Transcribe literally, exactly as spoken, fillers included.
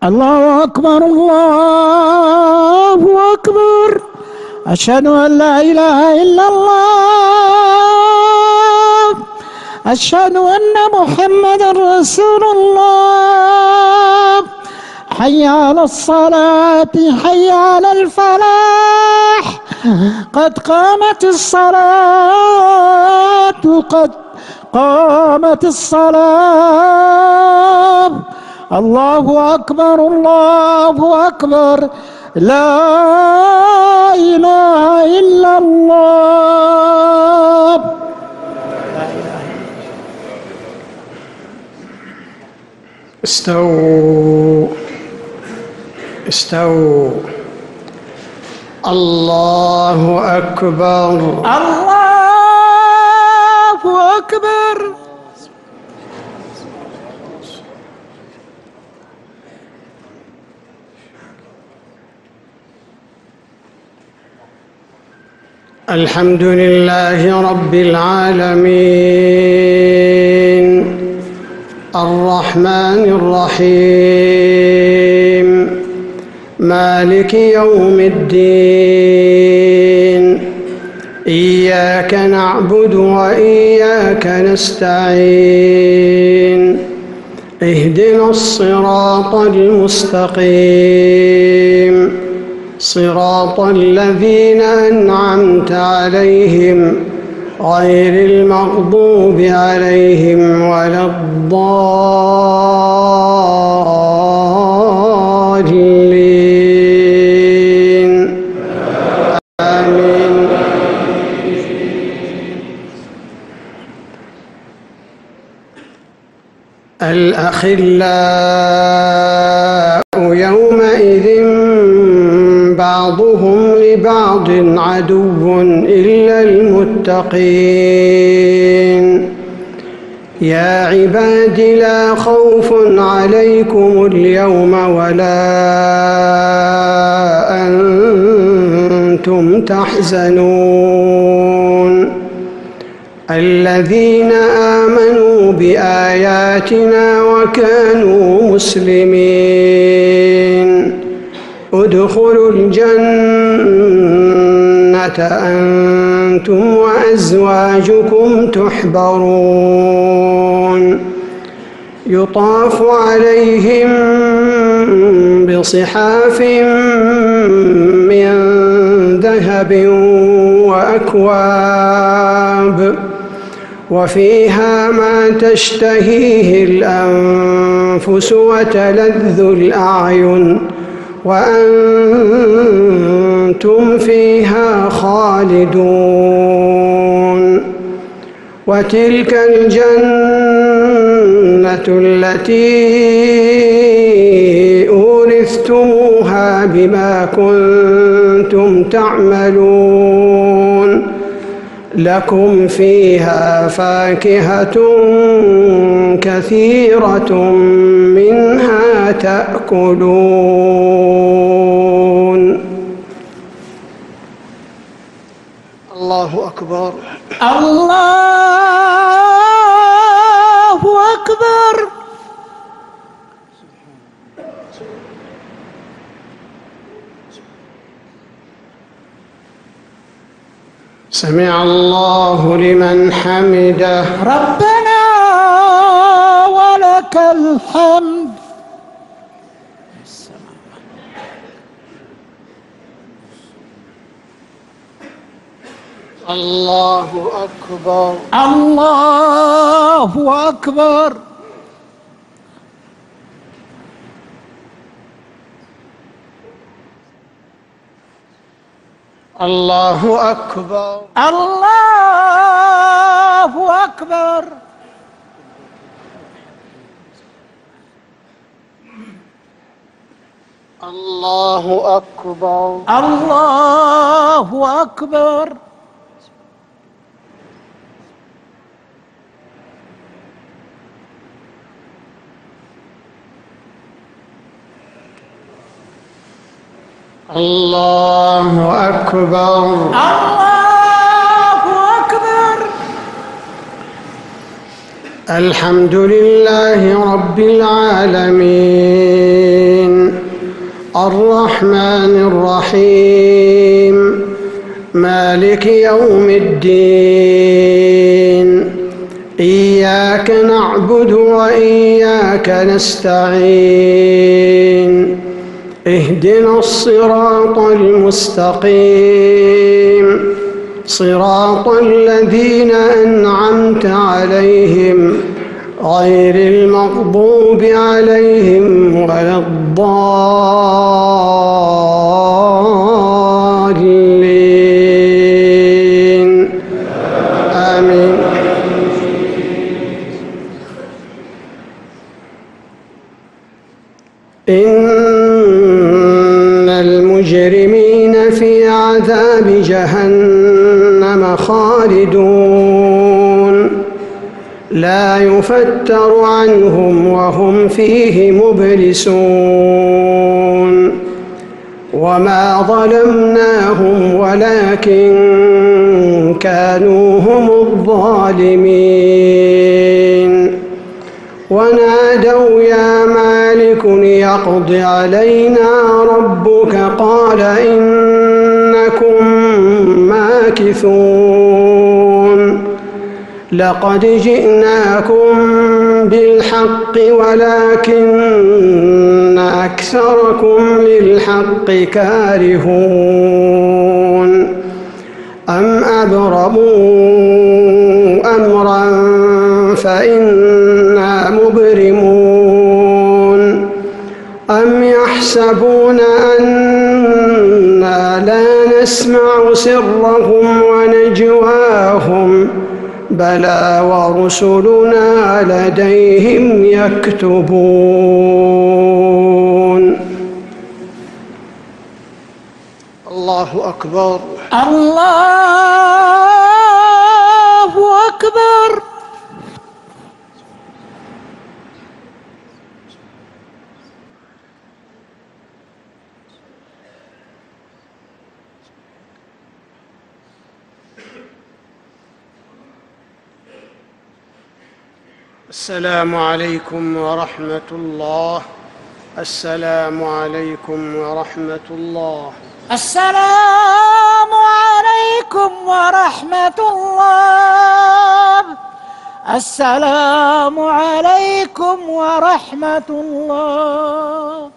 الله أكبر الله أكبر. أشهد أن لا إله إلا الله. أشهد أن محمدا رسول الله. حي على الصلاة حي على الفلاح. قد قامت الصلاة قد قامت الصلاة. الله أكبر الله أكبر. لا إله إلا الله. استووا استووا. الله أكبر الله أكبر. الحمد لله رب العالمين الرحمن الرحيم مالك يوم الدين. إياك نعبد وإياك نستعين. اهدنا الصراط المستقيم صراط الذين أنعمت عليهم غير المغضوب عليهم ولا الضالين. آمين. الأخلاء يومئذ بعضهم لبعض عدو إلا المتقين. يا عباد لا خوف عليكم اليوم ولا أنتم تحزنون. الذين آمنوا بآياتنا وكانوا مسلمين ادخلوا الجنة أنتم وأزواجكم تحبرون. يطاف عليهم بصحاف من ذهب وأكواب وفيها ما تشتهيه الأنفس وتلذ الأعين وأنتم فيها خالدون. وتلك الجنة التي أورثتموها بما كنتم تعملون. لكم فيها فاكهة كثيرة منها تأكلون. الله أكبر الله أكبر. سمع الله لمن حمده. ربنا ولك الحمد. الله أكبر الله أكبر. الله أكبر الله أكبر. الله أكبر الله أكبر. الله أكبر الله أكبر. الحمد لله رب العالمين الرحمن الرحيم مالك يوم الدين إياك نعبد وإياك نستعين اهدنا الصراط المستقيم صراط الذين أنعمت عليهم غير المغضوب عليهم ولا الضالين آمين. إن المجرمين في عذاب جهنم خالدون لا يفتر عنهم وهم فيه مبلسون وما ظلمناهم ولكن كانوا هم الظالمين ونادوا يا مالك ليقض علينا ربك قال إنكم ماكثون لقد جئناكم بالحق ولكن أكثركم للحق كارهون أم أبرموا أمرا فإنا مبرمون أم يحسبون أنا لا نسمع سرهم ونجواهم بلى ورسلنا لديهم يكتبون. الله أكبر. الله أكبر. السلام عليكم ورحمة الله. السلام عليكم ورحمة الله. السلام عليكم ورحمة الله. السلام عليكم ورحمة الله.